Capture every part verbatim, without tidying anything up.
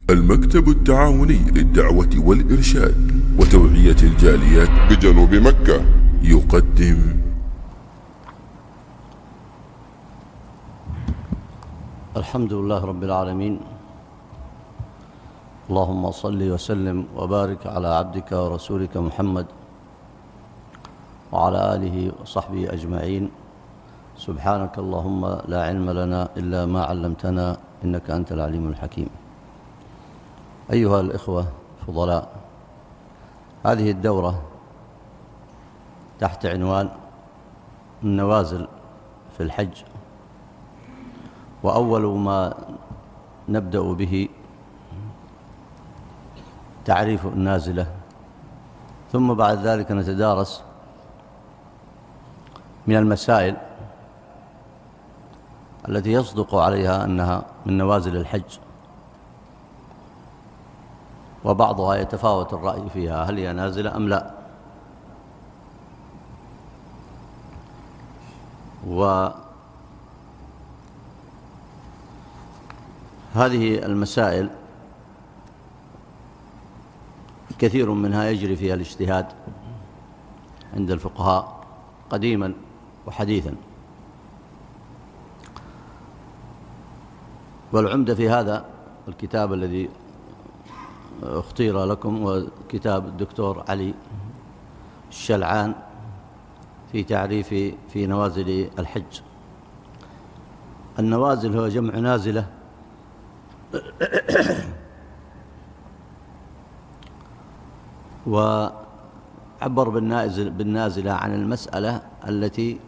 المكتب التعاوني للدعوة والإرشاد وتوعية الجاليات بجنوب مكة يقدم الحمد لله رب العالمين. اللهم صل وسلم وبارك على عبدك ورسولك محمد وعلى آله وصحبه أجمعين. سبحانك اللهم لا علم لنا إلا ما علمتنا إنك أنت العليم الحكيم. أيها الإخوة الفضلاء، هذه الدورة تحت عنوان النوازل في الحج، وأول ما نبدأ به تعريف النازلة، ثم بعد ذلك نتدارس من المسائل التي يصدق عليها أنها من نوازل الحج، وبعضها يتفاوت الرأي فيها هل هي نازلة أم لا. وهذه المسائل كثير منها يجري فيها الاجتهاد عند الفقهاء قديما وحديثا، والعمدة في هذا الكتاب الذي اختير لكم وكتاب الدكتور علي الشلعان في تعريف في نوازل الحج. النوازل هو جمع نازلة، وعبر بالنازلة عن المسألة التي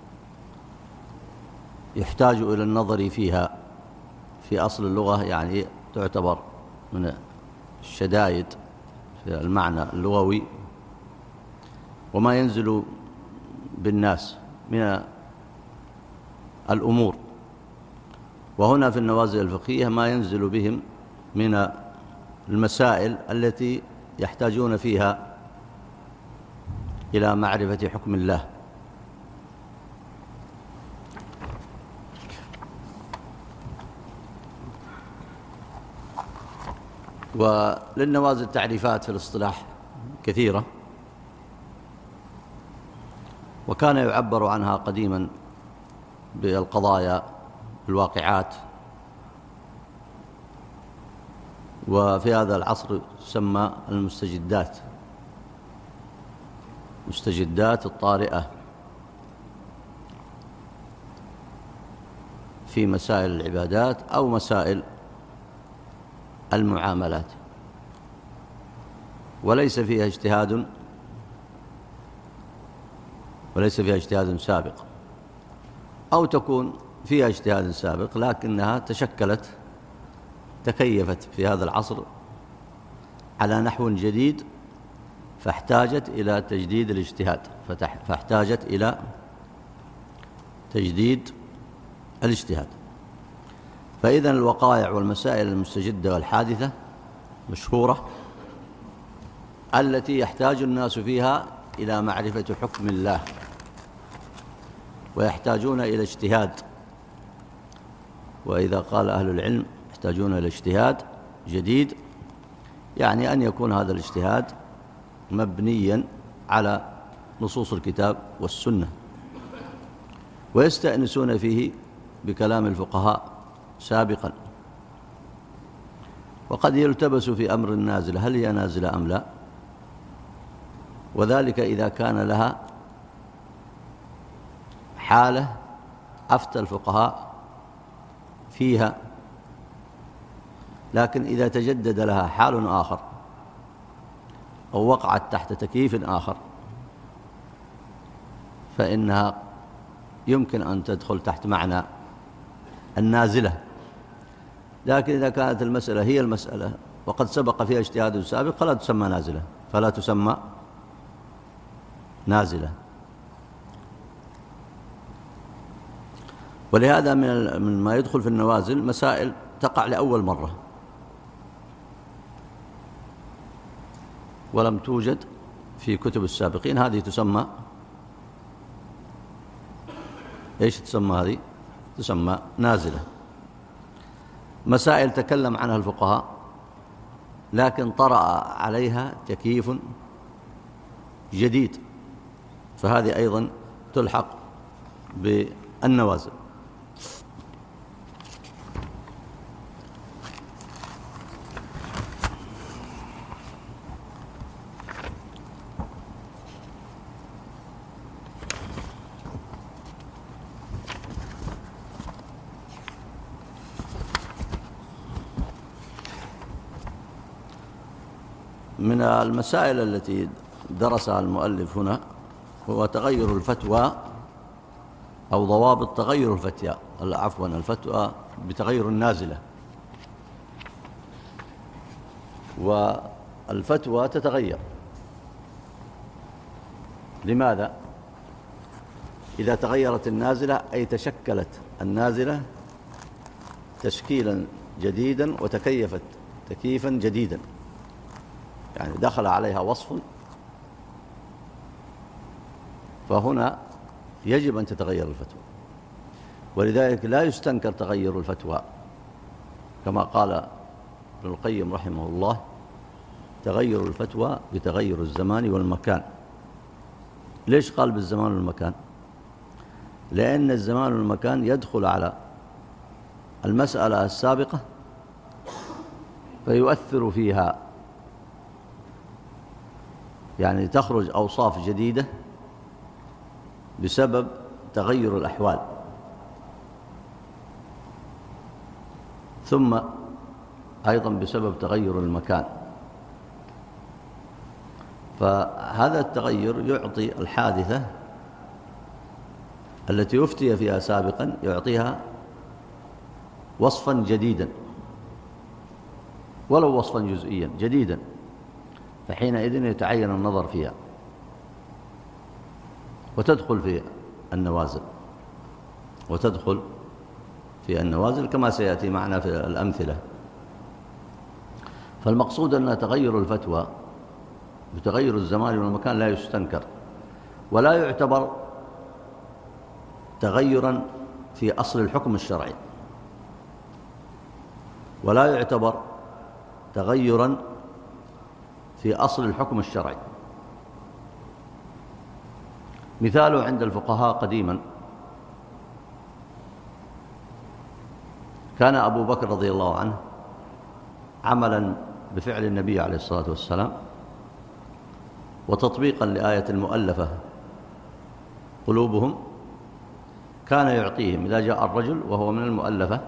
يحتاج إلى النظر فيها في أصل اللغة، يعني تعتبر من الشدائد في المعنى اللغوي، وما ينزل بالناس من الأمور. وهنا في النوازل الفقهية ما ينزل بهم من المسائل التي يحتاجون فيها إلى معرفة حكم الله. وللنوازل تعريفات في الاصطلاح كثيرة، وكان يعبر عنها قديما بالقضايا الواقعات، وفي هذا العصر تسمى المستجدات، مستجدات الطارئة في مسائل العبادات أو مسائل المعاملات، وليس فيها اجتهاد وليس فيها اجتهاد سابق، أو تكون فيها اجتهاد سابق لكنها تشكلت تكيفت في هذا العصر على نحو جديد، فاحتاجت إلى تجديد الاجتهاد فاحتاجت إلى تجديد الاجتهاد. فإذن الوقائع والمسائل المستجدة والحادثة مشهورة التي يحتاج الناس فيها إلى معرفة حكم الله، ويحتاجون إلى اجتهاد. وإذا قال أهل العلم يحتاجون إلى اجتهاد جديد، يعني أن يكون هذا الاجتهاد مبنيا على نصوص الكتاب والسنة، ويستأنسون فيه بكلام الفقهاء سابقا. وقد يلتبس في أمر النازلة هل هي نازلة أم لا، وذلك إذا كان لها حالة أفتى الفقهاء فيها، لكن إذا تجدد لها حال آخر أو وقعت تحت تكييف آخر فإنها يمكن أن تدخل تحت معنى النازلة. لكن إذا كانت المسألة هي المسألة وقد سبق فيها اجتهاد سابق فلا تسمى نازلة فلا تسمى نازلة. ولهذا من ما يدخل في النوازل مسائل تقع لأول مرة ولم توجد في كتب السابقين، هذه تسمى إيش تسمى؟ هذه تسمى نازلة. مسائل تكلم عنها الفقهاء لكن طرأ عليها تكييف جديد، فهذه أيضا تلحق بالنوازل. من المسائل التي درسها المؤلف هنا هو تغير الفتوى أو ضوابط تغير الفتوى عفوا الفتوى بتغير النازلة. والفتوى تتغير، لماذا؟ إذا تغيرت النازلة أي تشكلت النازلة تشكيلا جديدا وتكيفت تكييفا جديدا، يعني دخل عليها وصف، فهنا يجب أن تتغير الفتوى. ولذلك لا يستنكر تغير الفتوى، كما قال ابن القيم رحمه الله: تغير الفتوى بتغير الزمان والمكان. ليش قال بالزمان والمكان؟ لأن الزمان والمكان يدخل على المسألة السابقة فيؤثر فيها، يعني تخرج أوصاف جديدة بسبب تغير الأحوال، ثم أيضا بسبب تغير المكان. فهذا التغير يعطي الحادثة التي أفتي فيها سابقا، يعطيها وصفا جديدا ولو وصفا جزئيا جديدا، فحينئذ يتعين النظر فيها وتدخل في النوازل وتدخل في النوازل كما سيأتي معنا في الأمثلة. فالمقصود أن تغير الفتوى بتغير الزمان والمكان لا يستنكر، ولا يعتبر تغيرا في أصل الحكم الشرعي، ولا يعتبر تغيرا في أصل الحكم الشرعي. مثاله عند الفقهاء قديما كان أبو بكر رضي الله عنه عملا بفعل النبي عليه الصلاة والسلام وتطبيقا لآية المؤلفة قلوبهم، كان يعطيهم إذا جاء الرجل وهو من المؤلفة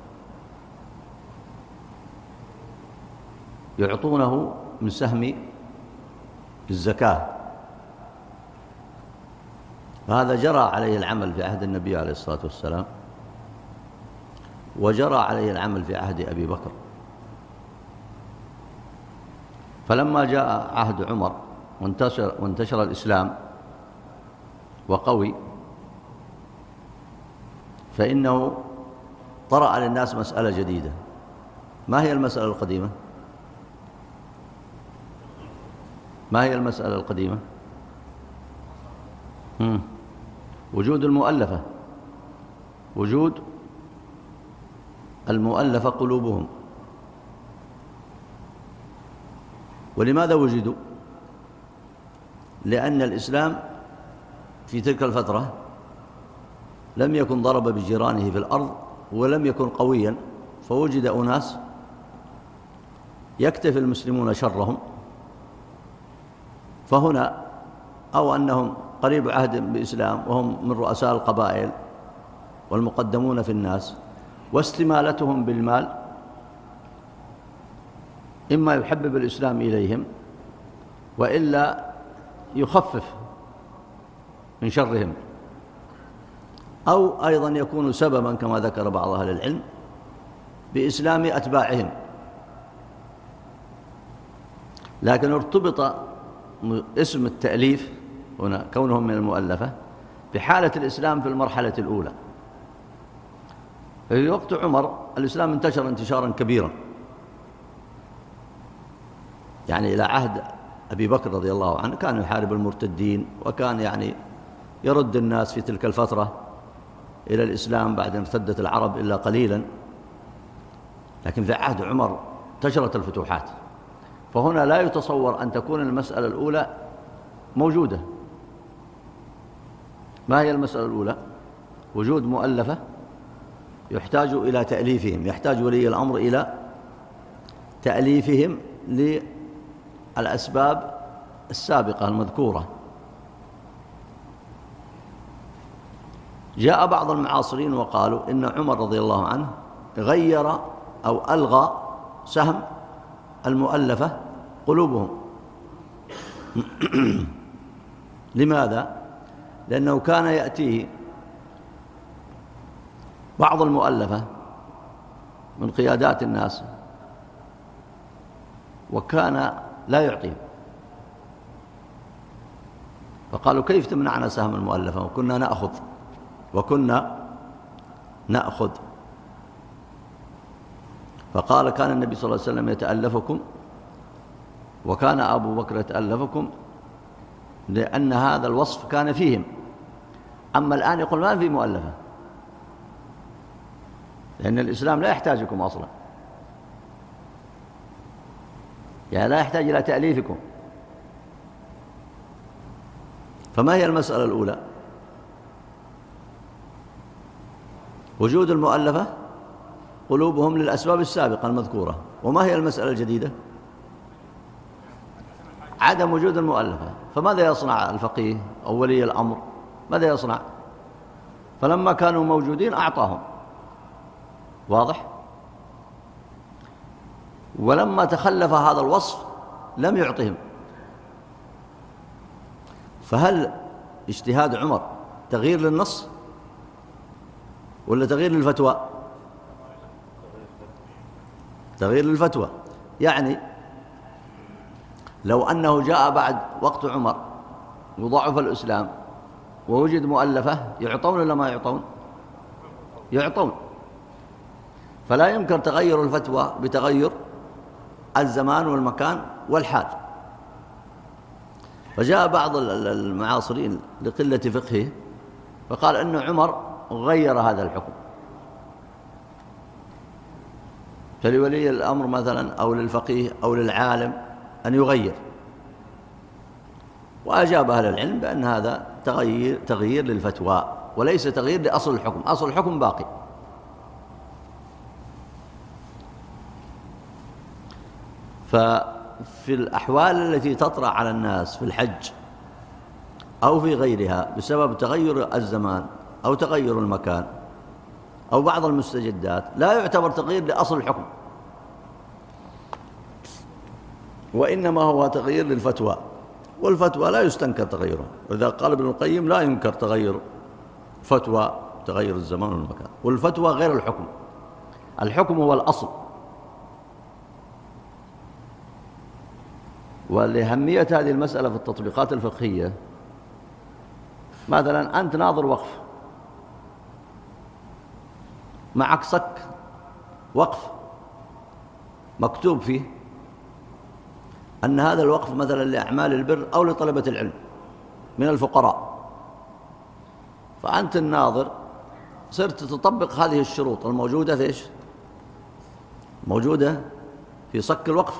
يعطونه من سهم الزكاة، فهذا جرى عليه العمل في عهد النبي عليه الصلاة والسلام، وجرى عليه العمل في عهد أبي بكر. فلما جاء عهد عمر وانتشر, وانتشر الإسلام وقوي، فإنه طرأ للناس مسألة جديدة. ما هي المسألة القديمة؟ ما هي المسألة القديمة؟ هم. وجود المؤلفة وجود المؤلفة قلوبهم. ولماذا وجدوا؟ لأن الإسلام في تلك الفترة لم يكن ضرب بجيرانه في الأرض ولم يكن قويا، فوجد أناس يكتفي المسلمون شرهم، فهنا أو أنهم قريب عهد بإسلام وهم من رؤساء القبائل والمقدمون في الناس، واستمالتهم بالمال إما يحبب الإسلام إليهم وإلا يخفف من شرهم، أو أيضا يكون سببا كما ذكر بعض أهل العلم بإسلام أتباعهم. لكن ارتبط اسم التأليف هنا كونهم من المؤلفة بحالة الإسلام في المرحلة الأولى. في وقت عمر الإسلام انتشر انتشارا كبيرا، يعني إلى عهد أبي بكر رضي الله عنه كان يحارب المرتدين، وكان يعني يرد الناس في تلك الفترة إلى الإسلام بعد أن ارتدت العرب إلا قليلا. لكن في عهد عمر انتشرت الفتوحات، فهنا لا يتصور أن تكون المسألة الأولى موجودة. ما هي المسألة الأولى؟ وجود مؤلفة يحتاج إلى تأليفهم، يحتاج ولي الأمر إلى تأليفهم للأسباب السابقة المذكورة. جاء بعض المعاصرين وقالوا إن عمر رضي الله عنه غير أو ألغى سهم المؤلفة قلوبهم. لماذا؟ لأنه كان يأتيه بعض المؤلفة من قيادات الناس وكان لا يعطيهم، فقالوا كيف تمنعنا سهم المؤلفة وكنا نأخذ وكنا نأخذ فقال كان النبي صلى الله عليه وسلم يتألفكم وكان أبو بكر يتألفكم، لأن هذا الوصف كان فيهم. أما الآن يقول ما في مؤلفة، لأن الإسلام لا يحتاجكم أصلا، يعني لا يحتاج إلى تأليفكم. فما هي المسألة الأولى؟ وجود المؤلفة قلوبهم للأسباب السابقة المذكورة. وما هي المسألة الجديدة؟ عدم وجود المؤلفة. فماذا يصنع الفقيه أو ولي الأمر؟ ماذا يصنع؟ فلما كانوا موجودين أعطاهم، واضح؟ ولما تخلف هذا الوصف لم يعطهم. فهل اجتهاد عمر تغيير للنص ولا تغيير للفتوى؟ تغيير للفتوى. يعني لو أنه جاء بعد وقت عمر وضعف الإسلام ووجد مؤلفة يعطون ولا ما يعطون؟ يعطون. فلا يمكن تغير الفتوى بتغير الزمان والمكان والحال. فجاء بعض المعاصرين لقلة فقهه فقال إن عمر غير هذا الحكم، فلولي الأمر مثلا أو للفقيه أو للعالم أن يغير. وأجاب أهل العلم بأن هذا تغيير, تغيير للفتوى وليس تغيير لأصل الحكم، أصل الحكم باقي. ففي الأحوال التي تطرأ على الناس في الحج أو في غيرها بسبب تغير الزمان أو تغير المكان أو بعض المستجدات لا يعتبر تغيير لأصل الحكم، وإنما هو تغيير للفتوى، والفتوى لا يستنكر تغيره. وإذا قال ابن القيم لا ينكر تغير فتوى تغير الزمان والمكان، والفتوى غير الحكم، الحكم هو الأصل. ولأهمية هذه المسألة في التطبيقات الفقهية، مثلا أنت ناظر وقف، معك صك وقف مكتوب فيه أن هذا الوقف مثلا لأعمال البر أو لطلبة العلم من الفقراء، فأنت الناظر صرت تطبق هذه الشروط الموجودة في إيش؟ موجودة في صك الوقف.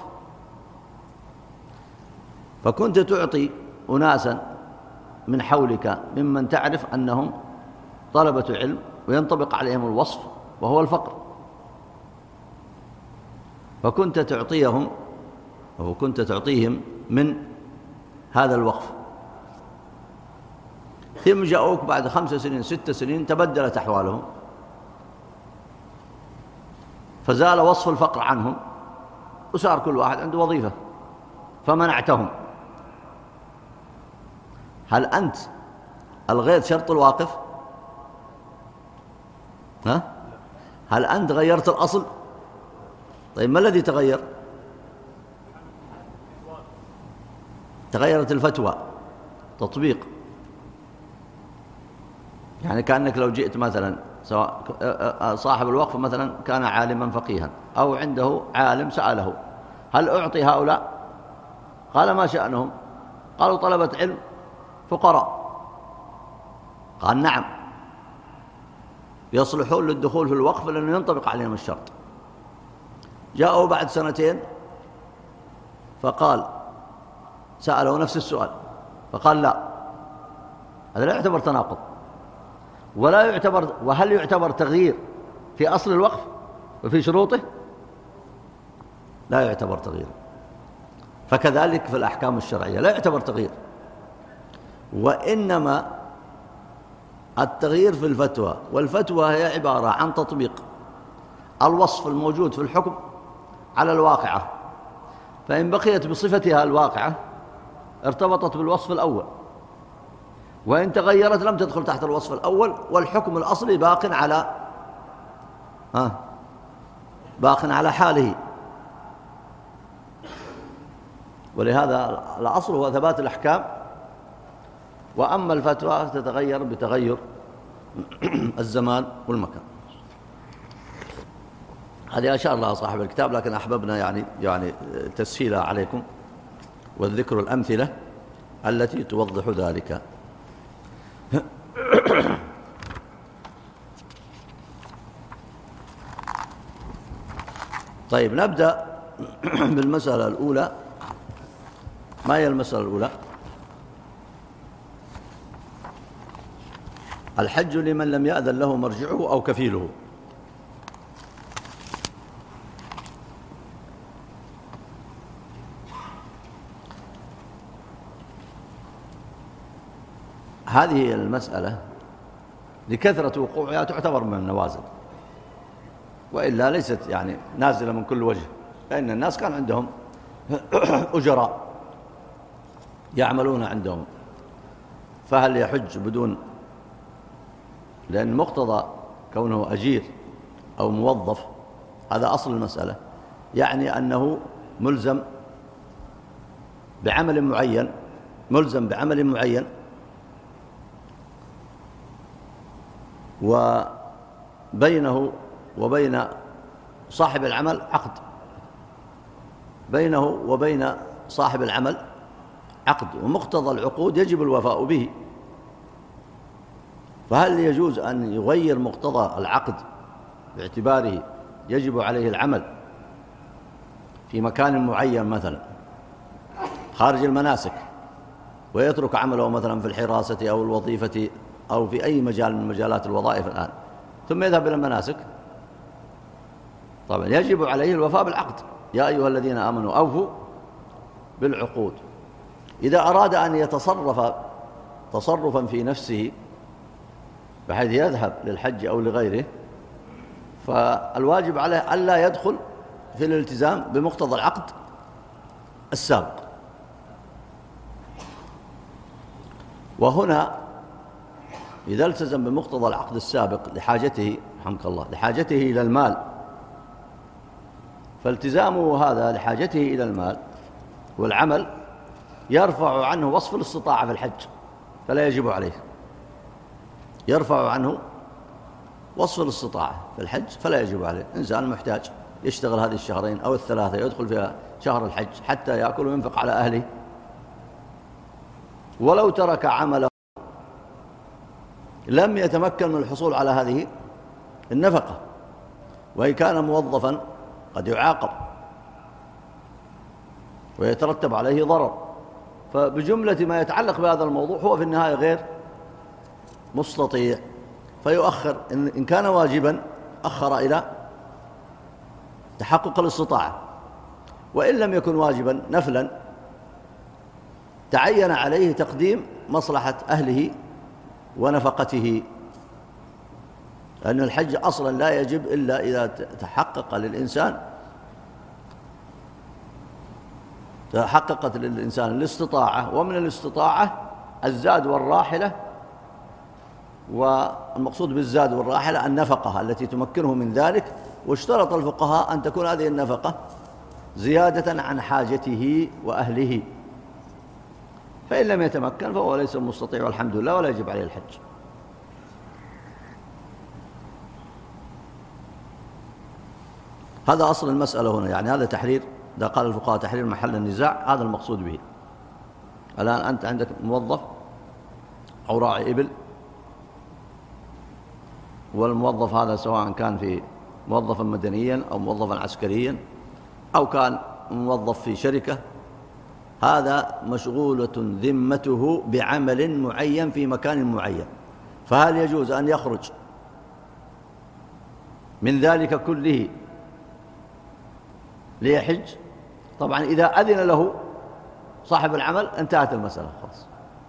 فكنت تعطي أناسا من حولك ممن تعرف أنهم طلبة علم وينطبق عليهم الوصف وهو الفقر، فكنت تعطيهم أو كنت تعطيهم من هذا الوقف. ثم جاءوك بعد خمس سنين ست سنين تبدلت أحوالهم فزال وصف الفقر عنهم وصار كل واحد عنده وظيفة فمنعتهم. هل أنت ألغيت شرط الواقف؟ ها؟ هل أنت غيرت الأصل؟ طيب ما الذي تغير؟ تغيرت الفتوى، تطبيق. يعني كأنك لو جئت مثلا سواء صاحب الوقف مثلا كان عالما فقيها أو عنده عالم سأله هل أعطي هؤلاء؟ قال ما شأنهم؟ قالوا طلبة علم فقراء. قال نعم يصلحون للدخول في الوقف لأنه ينطبق عليهم الشرط. جاءوا بعد سنتين فقال سأله نفس السؤال فقال لا، هذا لا يعتبر تناقض ولا يعتبر. وهل يعتبر تغيير في أصل الوقف وفي شروطه؟ لا يعتبر تغيير. فكذلك في الأحكام الشرعية لا يعتبر تغيير، وإنما التغيير في الفتوى، والفتوى هي عبارة عن تطبيق الوصف الموجود في الحكم على الواقعة، فإن بقيت بصفتها الواقعة ارتبطت بالوصف الأول، وإن تغيرت لم تدخل تحت الوصف الأول، والحكم الأصلي باق على ها باق على حاله. ولهذا الأصل هو ثبات الأحكام، وأما الفتوى تتغير بتغير الزمان والمكان. هذه أشار لها صاحب الكتاب، لكن أحببنا يعني يعني تسهيلها عليكم والذكر الأمثلة التي توضح ذلك. طيب، نبدأ بالمسألة الأولى. ما هي المسألة الأولى؟ الحج لمن لم يأذن له مرجعه أو كفيله. هذه المسألة لكثرة وقوعها تعتبر من النوازل، وإلا ليست يعني نازلة من كل وجه، لأن الناس كان عندهم أجراء يعملون عندهم، فهل يحج بدون؟ لأن مقتضى كونه أجير أو موظف هذا أصل المسألة، يعني أنه ملزم بعمل معين ملزم بعمل معين وبينه وبين صاحب العمل عقد بينه وبين صاحب العمل عقد ومقتضى العقود يجب الوفاء به. فهل يجوز أن يغير مقتضى العقد باعتباره يجب عليه العمل في مكان معين مثلا خارج المناسك، ويترك عمله مثلا في الحراسة أو الوظيفة أو في أي مجال من مجالات الوظائف الآن، ثم يذهب إلى المناسك؟ طبعا يجب عليه الوفاء بالعقد. يا أيها الذين آمنوا أوفوا بالعقود. إذا أراد أن يتصرف تصرفا في نفسه بحيث يذهب للحج أو لغيره، فالواجب عليه ألا يدخل في الالتزام بمقتضى العقد السابق. وهنا إذا التزم بمقتضى العقد السابق لحاجته رحمك الله لحاجته إلى المال، فالتزامه هذا لحاجته إلى المال والعمل يرفع عنه وصف الاستطاعة في الحج، فلا يجب عليه. يرفع عنه وصف الاستطاعة في الحج فلا يجب عليه. إنسان محتاج يشتغل هذه الشهرين أو الثلاثة يدخل فيها شهر الحج حتى يأكل وينفق على أهله، ولو ترك عمله لم يتمكن من الحصول على هذه النفقة، وإن كان موظفا قد يعاقب ويترتب عليه ضرر. فبجملة ما يتعلق بهذا الموضوع هو في النهاية غير مستطيع، فيؤخر. إن كان واجبا أخر إلى تحقق الاستطاعة، وإن لم يكن واجبا نفلا تعين عليه تقديم مصلحة أهله ونفقته، لأن الحج أصلا لا يجب إلا إذا تحقق للإنسان تحققت للإنسان الاستطاعة، ومن الاستطاعة الزاد والراحلة، والمقصود بالزاد والراحلة النفقة التي تمكنه من ذلك. واشترط الفقهاء أن تكون هذه النفقة زيادة عن حاجته وأهله، فإن لم يتمكن فهو ليس مستطيع والحمد لله ولا يجب عليه الحج. هذا أصل المسألة هنا، يعني هذا تحرير، إذا قال الفقهاء تحرير محل النزاع هذا المقصود به. الآن أنت عندك موظف أو راعي إبل، والموظف هذا سواء كان في موظفا مدنيا أو موظفا عسكريا أو كان موظف في شركة هذا مشغولة ذمته بعمل معين في مكان معين، فهل يجوز أن يخرج من ذلك كله ليحج؟ طبعا إذا أذن له صاحب العمل انتهت المسألة خلاص.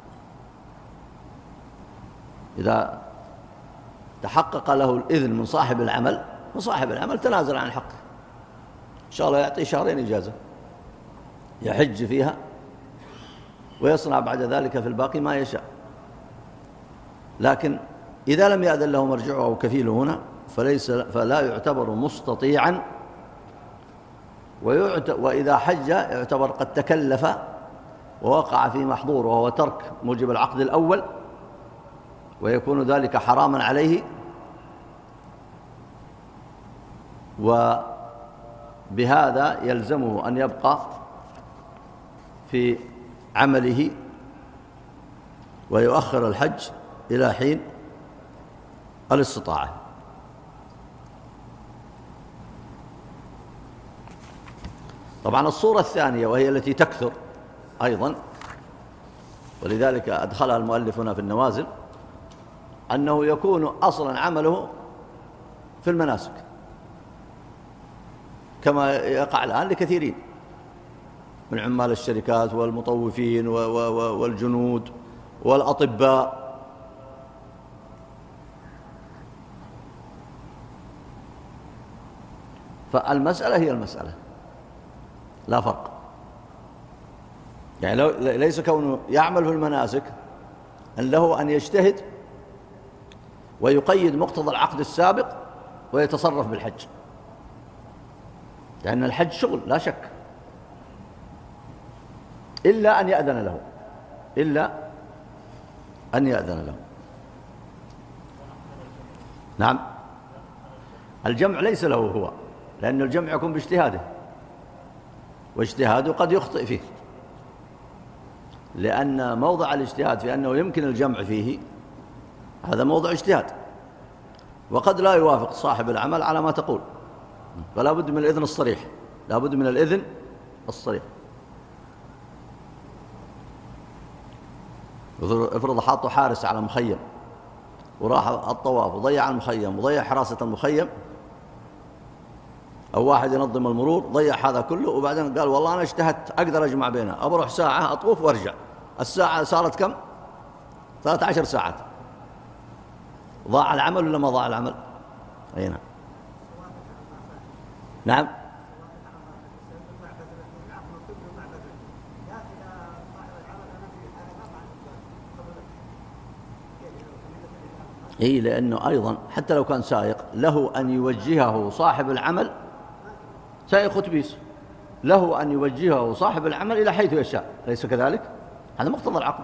إذا تحقق له الإذن من صاحب العمل فصاحب العمل تنازل عن حقه، إن شاء الله يعطي شهرين إجازة يحج فيها ويصنع بعد ذلك في الباقي ما يشاء. لكن إذا لم يأذن له مرجعه أو كفيله هنا فليس فلا يعتبر مستطيعا، وإذا حج يعتبر قد تكلف ووقع في محظور وهو ترك موجب العقد الأول، ويكون ذلك حراما عليه، وبهذا يلزمه أن يبقى في عمله ويؤخر الحج إلى حين الاستطاعة. طبعا الصورة الثانية وهي التي تكثر أيضا، ولذلك أدخلها المؤلف هنا في النوازل، أنه يكون أصلا عمله في المناسك كما يقع الآن لكثيرين من عمال الشركات والمطوفين والجنود والأطباء. فالمسألة هي المسألة، لا فرق. يعني لو ليس كونه يعمل في المناسك أن له أن يجتهد ويقيد مقتضى العقد السابق ويتصرف بالحج، لأن الحج شغل لا شك، إلا أن يأذن له إلا أن يأذن له نعم. الجمع ليس له هو، لأن الجمع يكون باجتهاده، واجتهاده قد يخطئ فيه، لأن موضع الاجتهاد في أنه يمكن الجمع فيه هذا موضع اجتهاد، وقد لا يوافق صاحب العمل على ما تقول، فلا بد من الإذن الصريح، لا بد من الإذن الصريح. افرض حاطوا حارس على مخيم وراح الطواف وضيع المخيم وضيع حراسة المخيم، أو واحد ينظم المرور ضيع هذا كله، وبعدين قال والله أنا اجتهدت أقدر أجمع بينها، أبروح ساعة أطوف وأرجع، الساعة صارت كم؟ ثلاثة عشر ساعات. ضاع العمل ولا ما ضاع العمل؟ أي نعم. نعم. إيه، لأنه أيضا حتى لو كان سائق له أن يوجهه صاحب العمل، سائق أتوبيس له أن يوجهه صاحب العمل إلى حيث يشاء، أليس كذلك؟ هذا مقتضى العقد.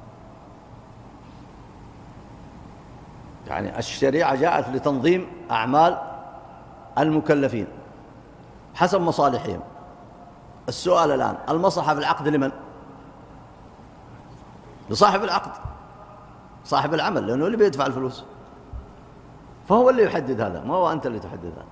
يعني الشريعة جاءت لتنظيم أعمال المكلفين حسب مصالحهم. السؤال الآن، المصلحة في العقد لمن؟ لصاحب العقد، صاحب العمل، لأنه اللي بيدفع الفلوس، فهو اللي يحدد هذا، ما هو أنت اللي تحدد هذا.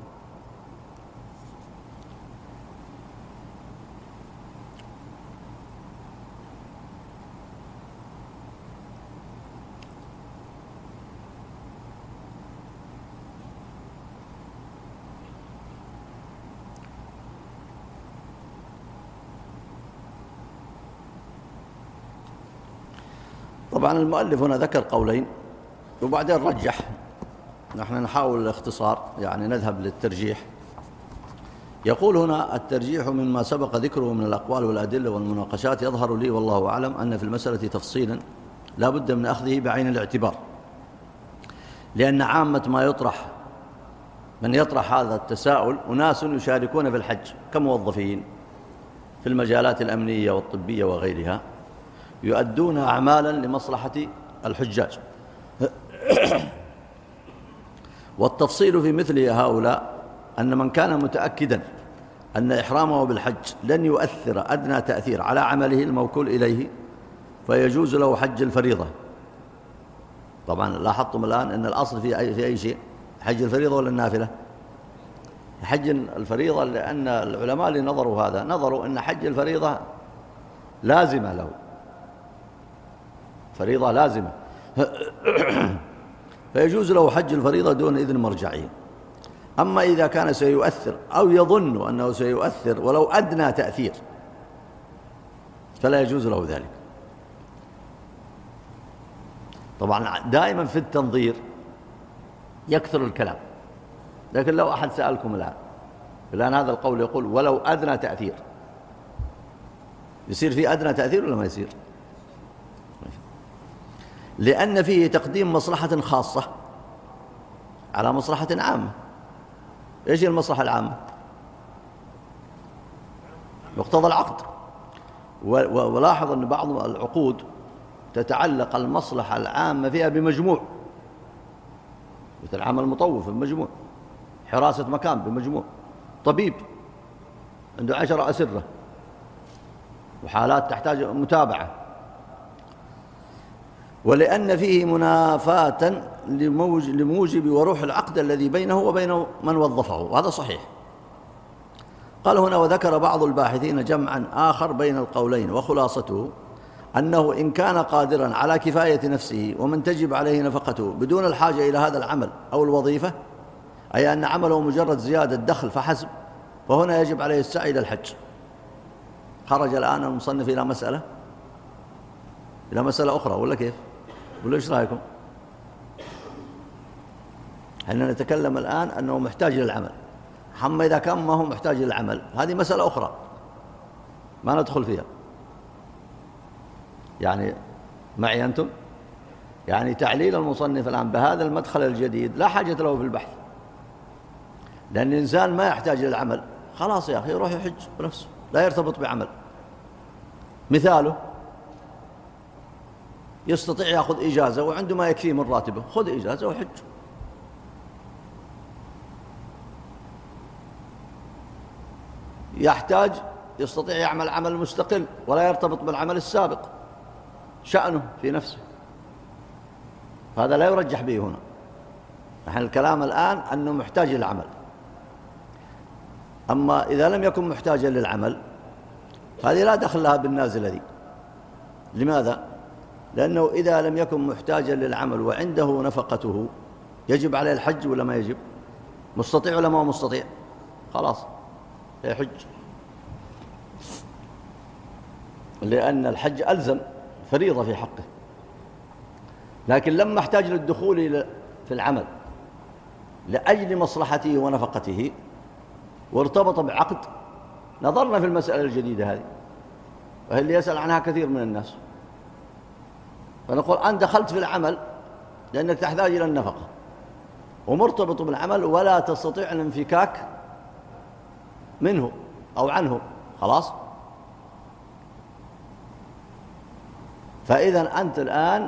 طبعا المؤلف هنا ذكر قولين وبعدين رجح، نحن نحاول الاختصار، يعني نذهب للترجيح. يقول هنا: الترجيح مما سبق ذكره من الأقوال والأدلة والمناقشات يظهر لي والله أعلم أن في المسألة تفصيلا لا بد من أخذه بعين الاعتبار، لأن عامة ما يطرح من يطرح هذا التساؤل أناس يشاركون في الحج كموظفين في المجالات الأمنية والطبية وغيرها، يؤدون أعمالا لمصلحة الحجاج. والتفصيل في مثل هؤلاء أن من كان متأكدا أن إحرامه بالحج لن يؤثر أدنى تأثير على عمله الموكول إليه فيجوز له حج الفريضة. طبعا لاحظتم الآن أن الأصل في أي, في أي شيء حج الفريضة ولا النافلة؟ حج الفريضة، لأن العلماء اللي نظروا هذا نظروا أن حج الفريضة لازمة له، فريضة لازمة فيجوز له حج الفريضة دون إذن مرجعي. أما إذا كان سيؤثر أو يظن أنه سيؤثر ولو أدنى تأثير فلا يجوز له ذلك. طبعا دائما في التنظير يكثر الكلام، لكن لو أحد سألكم الآن الآن هذا القول يقول ولو أدنى تأثير، يصير في أدنى تأثير ولا ما يصير؟ لأن فيه تقديم مصلحة خاصة على مصلحة عامة. إيش هي المصلحة العامة؟ مقتضى العقد. ولاحظ أن بعض العقود تتعلق المصلحة العامة فيها بمجموع، مثل عمل مطوف بمجموع، حراسة مكان بمجموع، طبيب عنده عشرة أسرة، وحالات تحتاج متابعة. ولأن فيه منافاة لموجب وروح العقد الذي بينه وبين من وظفه، وهذا صحيح. قال هنا وذكر بعض الباحثين جمعا آخر بين القولين، وخلاصته أنه إن كان قادرا على كفاية نفسه ومن تجب عليه نفقته بدون الحاجة إلى هذا العمل أو الوظيفة، أي أن عمله مجرد زيادة دخل فحسب، فهنا يجب عليه السعي إلى الحج. خرج الآن المصنف إلى مسألة إلى مسألة أخرى ولا كيف؟ ولا إيش رأيكم؟ احنا نتكلم الآن أنه محتاج للعمل، أما إذا كان ما هو محتاج للعمل هذه مسألة أخرى ما ندخل فيها. يعني معي أنتم؟ يعني تعليل المصنف الآن بهذا المدخل الجديد لا حاجة له في البحث، لأن الإنسان ما يحتاج للعمل، خلاص يا أخي يروح يحج بنفسه، لا يرتبط بعمل. مثاله يستطيع يأخذ إجازة وعنده ما يكفيه من راتبه، خذ إجازة وحج. يحتاج يستطيع يعمل عمل مستقل ولا يرتبط بالعمل السابق، شأنه في نفسه، هذا لا يرجح به هنا. نحن الكلام الآن أنه محتاج للعمل. أما إذا لم يكن محتاجا للعمل هذه لا دخل لها بالنازلة دي. لماذا؟ لأنه إذا لم يكن محتاجا للعمل وعنده نفقته يجب عليه الحج ولا ما يجب؟ مستطيع ولا ما مستطيع؟ خلاص يحج، لأن الحج ألزم فريضة في حقه. لكن لما احتاج للدخول في العمل لأجل مصلحته ونفقته وارتبط بعقد، نظرنا في المسألة الجديدة هذه وهي اللي يسأل عنها كثير من الناس، فنقول أنت دخلت في العمل لأنك تحتاج إلى النفقة ومرتبط بالعمل ولا تستطيع الانفكاك منه أو عنه، خلاص. فإذا أنت الآن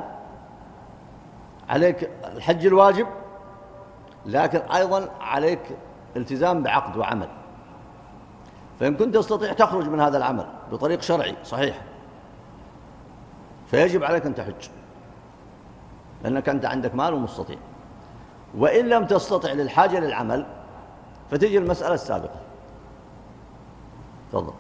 عليك الحج الواجب، لكن أيضا عليك التزام بعقد وعمل. فإن كنت تستطيع تخرج من هذا العمل بطريق شرعي صحيح فيجب عليك أن تحج، لأنك أنت عندك مال ومستطيع. وإن لم تستطع للحاجة للعمل فتجي المسألة السابقة. تفضل.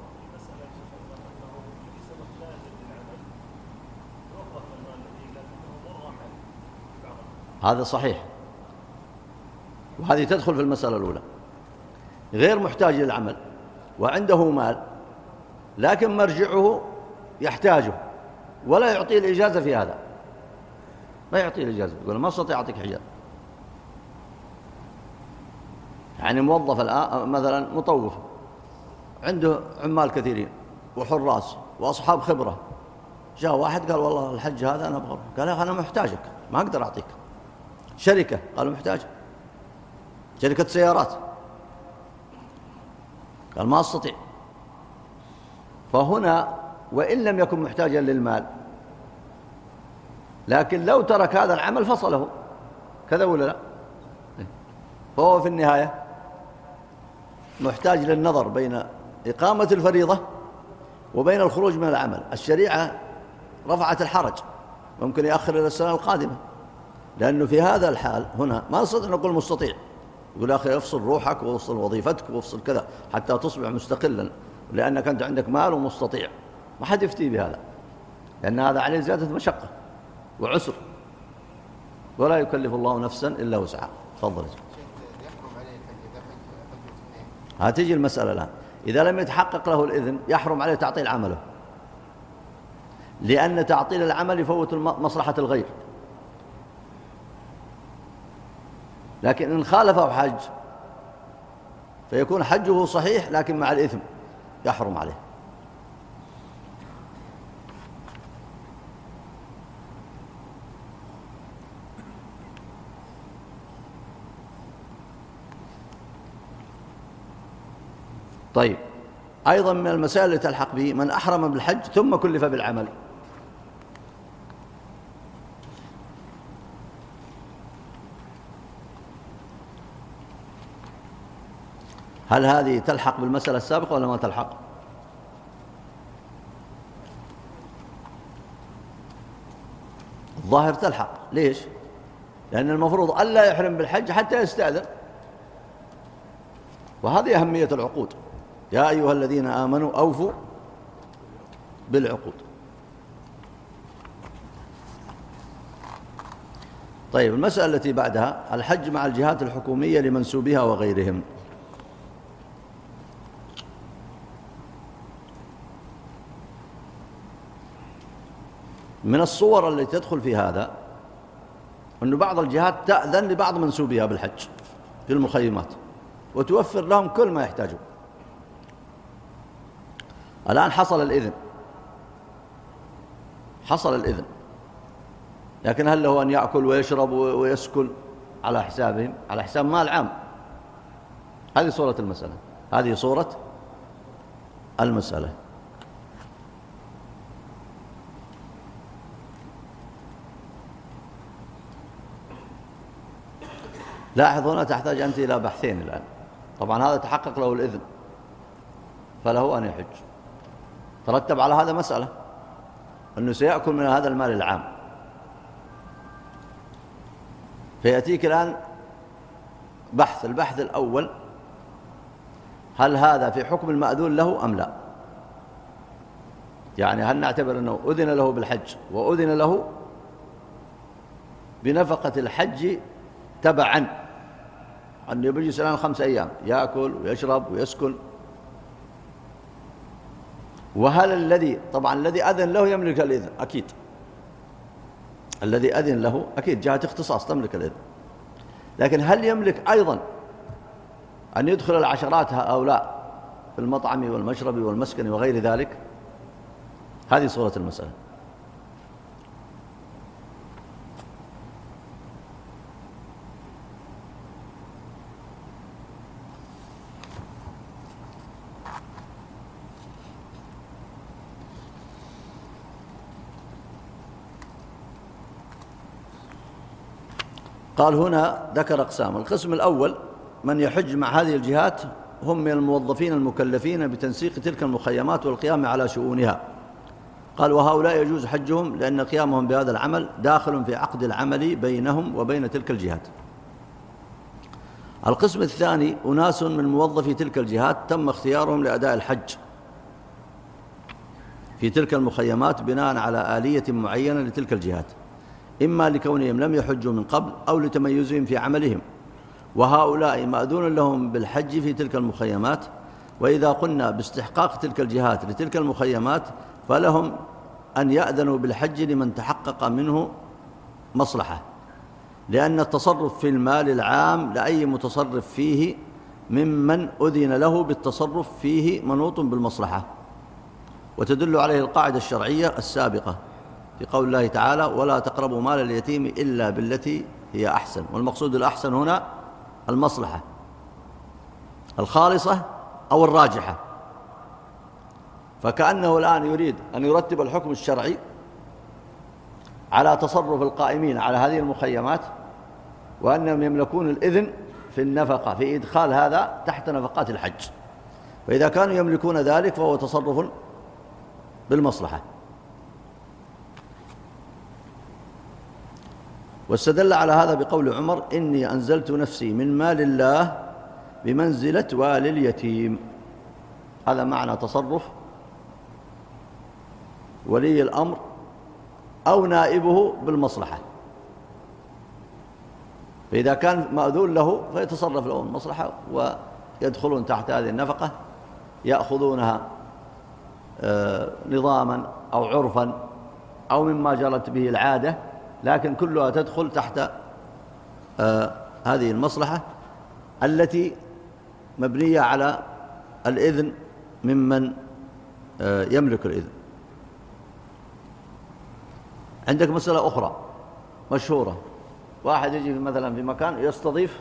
هذا صحيح، وهذه تدخل في المسألة الأولى. غير محتاج للعمل وعنده مال لكن مرجعه يحتاجه ولا يعطيه الإجازة في هذا، ما يعطيه الإجازة، يقول ما استطيع أعطيك حجاب. يعني موظف الآن مثلا مطوف عنده عمال كثيرين وحراس وأصحاب خبرة، جاء واحد قال والله الحج هذا أنا أبغى، قال أنا محتاجك ما أقدر أعطيك. شركة قالوا محتاج، شركة سيارات قال ما أستطيع. فهنا وإن لم يكن محتاجا للمال لكن لو ترك هذا العمل فصله، كذا ولا لا؟ فهو في النهاية محتاج للنظر بين إقامة الفريضة وبين الخروج من العمل. الشريعة رفعت الحرج، ممكن يأخر إلى السنة القادمة، لأنه في هذا الحال هنا ما نستطيع نقول مستطيع، يقول يا أخي افصل روحك وافصل وظيفتك وافصل كذا حتى تصبح مستقلا، لأنك أنت عندك مال ومستطيع. ما حد يفتي بهذا، لأن هذا عليه زيادة مشقة وعسر، ولا يكلف الله نفسا إلا وسعها. تفضل. هتيجي المسألة الآن، إذا لم يتحقق له الإذن يحرم عليه تعطيل عمله، لأن تعطيل العمل يفوت مصلحة الغير. لكن إن خالفه حج فيكون حجه صحيح لكن مع الإثم، يحرم عليه. طيب، أيضا من المسائل التي تلحق به من أحرم بالحج ثم كلف بالعمل. هل هذه تلحق بالمسألة السابقة ولا ما تلحق؟ الظاهر تلحق. ليش؟ لأن المفروض ألا يحرم بالحج حتى يستأذن، وهذه أهمية العقود. يا أيها الذين آمنوا أوفوا بالعقود. طيب، المسألة التي بعدها الحج مع الجهات الحكومية لمنسوبها وغيرهم. من الصور التي تدخل في هذا أن بعض الجهات تأذن لبعض منسوبها بالحج في المخيمات وتوفر لهم كل ما يحتاجون. الآن حصل الإذن، حصل الإذن، لكن هل له أن يأكل ويشرب ويسكن على حسابهم، على حساب مال عام؟ هذه صورة المسألة، هذه صورة المسألة. لاحظ هنا تحتاج أنت إلى بحثين الآن. طبعا هذا تحقق له الإذن فله أن يحج، ترتب على هذا مسألة أنه سيأكل من هذا المال العام، فيأتيك الآن بحث. البحث الأول: هل هذا في حكم المأذون له أم لا؟ يعني هل نعتبر أنه أذن له بالحج وأذن له بنفقة الحج تبعا، أنه يجلس الآن خمس أيام يأكل ويشرب ويسكن؟ وهل الذي طبعا الذي أذن له يملك الإذن؟ أكيد الذي أذن له أكيد جهة اختصاص تملك الإذن، لكن هل يملك أيضا أن يدخل العشرات هؤلاء في المطعم والمشرب والمسكن وغير ذلك؟ هذه صورة المسألة. قال هنا ذكر أقسام. القسم الأول: من يحج مع هذه الجهات هم من الموظفين المكلفين بتنسيق تلك المخيمات والقيام على شؤونها. قال: وهؤلاء يجوز حجهم لأن قيامهم بهذا العمل داخل في عقد العمل بينهم وبين تلك الجهات. القسم الثاني: أناس من موظفي تلك الجهات تم اختيارهم لأداء الحج في تلك المخيمات بناء على آلية معينة لتلك الجهات، إما لكونهم لم يحجوا من قبل أو لتميزهم في عملهم، وهؤلاء مأذون لهم بالحج في تلك المخيمات. وإذا قلنا باستحقاق تلك الجهات لتلك المخيمات فلهم أن يأذنوا بالحج لمن تحقق منه مصلحة، لأن التصرف في المال العام لأي متصرف فيه ممن أذن له بالتصرف فيه منوط بالمصلحة. وتدل عليه القاعدة الشرعية السابقة في قول الله تعالى: ولا تقربوا مال اليتيم إلا بالتي هي أحسن. والمقصود الأحسن هنا المصلحة الخالصة أو الراجحة. فكأنه الآن يريد أن يرتب الحكم الشرعي على تصرف القائمين على هذه المخيمات، وأنهم يملكون الإذن في النفقة، في إدخال هذا تحت نفقات الحج. فإذا كانوا يملكون ذلك فهو تصرف بالمصلحة. واستدل على هذا بقول عمر: إني أنزلت نفسي من مال الله بمنزلة والي اليتيم. هذا معنى تصرف ولي الأمر أو نائبه بالمصلحة. فإذا كان مأذون له فيتصرف له المصلحة ويدخلون تحت هذه النفقة، يأخذونها نظاما أو عرفا أو مما جرت به العادة، لكن كلها تدخل تحت هذه المصلحة التي مبنية على الإذن ممن يملك الإذن. عندك مسألة أخرى مشهورة، واحد يجي مثلا في مكان يستضيف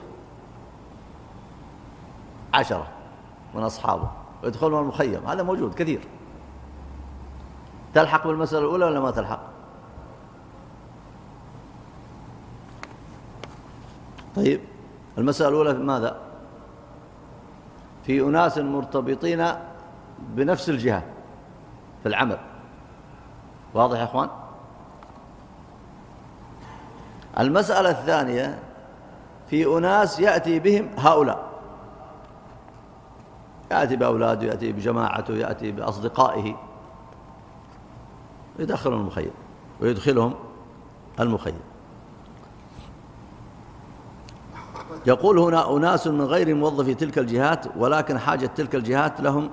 عشرة من أصحابه ويدخلون المخيم، هذا موجود كثير. تلحق بالمسألة الأولى ولا ما تلحق؟ طيب المسألة الأولى في ماذا؟ في أناس مرتبطين بنفس الجهة في العمل. واضح يا أخوان؟ المسألة الثانية في أناس يأتي بهم هؤلاء، يأتي بأولاده، يأتي بجماعته، يأتي بأصدقائه، يدخلهم المخيم ويدخلهم المخيم. يقول هنا أناس من غير موظفي تلك الجهات ولكن حاجة تلك الجهات لهم.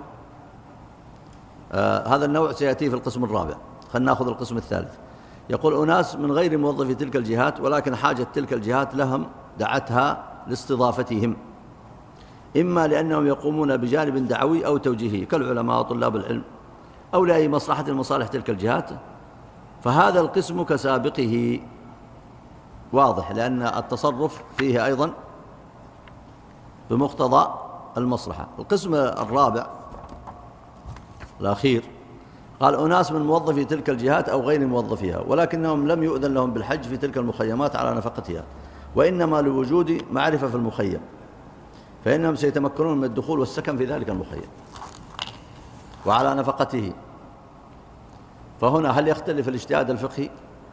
آه هذا النوع سيأتي في القسم الرابع، خلنا نأخذ القسم الثالث. يقول أناس من غير موظفي تلك الجهات ولكن حاجة تلك الجهات لهم دعتها لاستضافتهم، إما لأنهم يقومون بجانب دعوي أو توجيهي كالعلماء وطلاب العلم، أو لأي مصلحة من مصالح تلك الجهات، فهذا القسم كسابقه. واضح، لأن التصرف فيه أيضا بمقتضى المصلحة. القسم الرابع الأخير قال أناس من موظفي تلك الجهات أو غير موظفيها ولكنهم لم يؤذن لهم بالحج في تلك المخيمات على نفقتها، وإنما لوجود معرفة في المخيم، فإنهم سيتمكنون من الدخول والسكن في ذلك المخيم وعلى نفقته. فهنا هل يختلف الاجتهاد الفقهي؟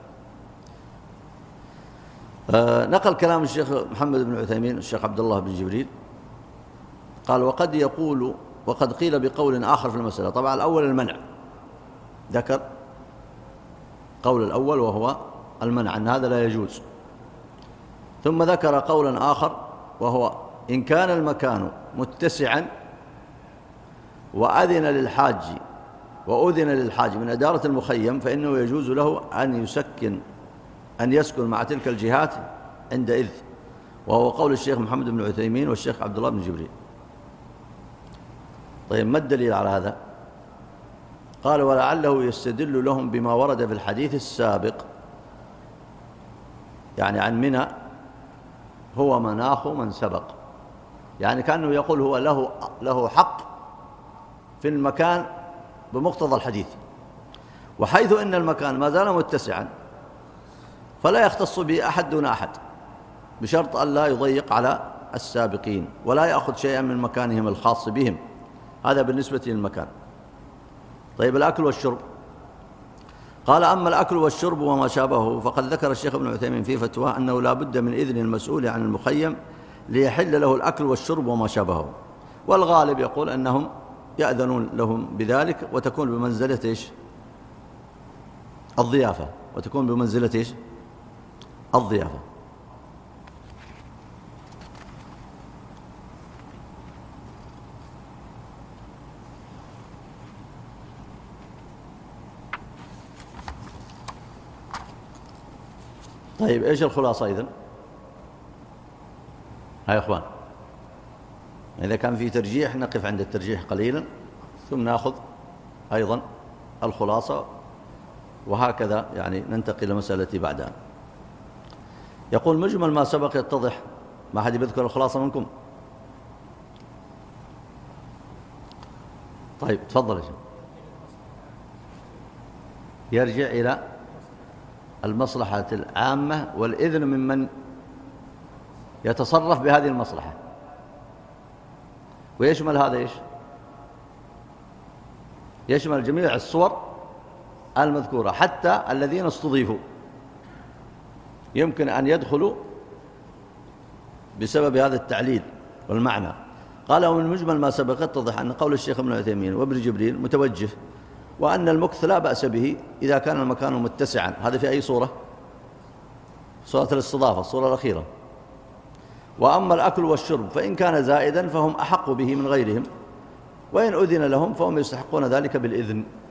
آه نقل كلام الشيخ محمد بن عثيمين الشيخ عبد الله بن جبريل قال وقد يقول وقد قيل بقول آخر في المسألة. طبعا الأول المنع، ذكر قول الأول وهو المنع أن هذا لا يجوز، ثم ذكر قولا آخر وهو إن كان المكان متسعا وأذن للحاج وأذن للحاج من إدارة المخيم فإنه يجوز له أن يسكن أن يسكن مع تلك الجهات عندئذ، وهو قول الشيخ محمد بن عثيمين والشيخ عبد الله بن جبريل. طيب ما الدليل على هذا؟ قال ولعله يستدل لهم بما ورد في الحديث السابق، يعني عن منى هو مناخ من سبق، يعني كأنه يقول هو له له حق في المكان بمقتضى الحديث، وحيث إن المكان ما زال متسعا فلا يختص به أحد دون أحد، بشرط أن لا يضيق على السابقين ولا يأخذ شيئا من مكانهم الخاص بهم. هذا بالنسبة للمكان. طيب الأكل والشرب، قال أما الأكل والشرب وما شابهه فقد ذكر الشيخ ابن عثيمين في فتوى أنه لا بد من إذن المسؤول عن المخيم ليحل له الأكل والشرب وما شابهه، والغالب يقول أنهم يأذنون لهم بذلك وتكون بمنزلة إيش؟ الضيافة، وتكون بمنزلة إيش؟ الضيافة. طيب إيش الخلاصة إذن؟ هاي إخوان، إذا كان في ترجيح نقف عند الترجيح قليلا ثم نأخذ أيضا الخلاصة، وهكذا يعني ننتقل إلى مسألة بعدها. يقول مجمل ما سبق يتضح. ما حد يذكر الخلاصة منكم؟ طيب تفضل يا شيخ. يرجع إلى المصلحة العامة والإذن ممن يتصرف بهذه المصلحة، ويشمل هذا إيش؟ يشمل جميع الصور المذكورة حتى الذين استضيفوا يمكن أن يدخلوا بسبب هذا التعليل والمعنى. قال ومن مجمل ما سبق يتضح أن قول الشيخ ابن عثيمين وابن جبريل متوجه، وأن المكث لا بأس به إذا كان المكان متسعا. هذا في أي صورة؟ صورة الاستضافة، الصورة الأخيرة. وأما الأكل والشرب فإن كان زائدا فهم أحق به من غيرهم، وإن أذن لهم فهم يستحقون ذلك بالإذن.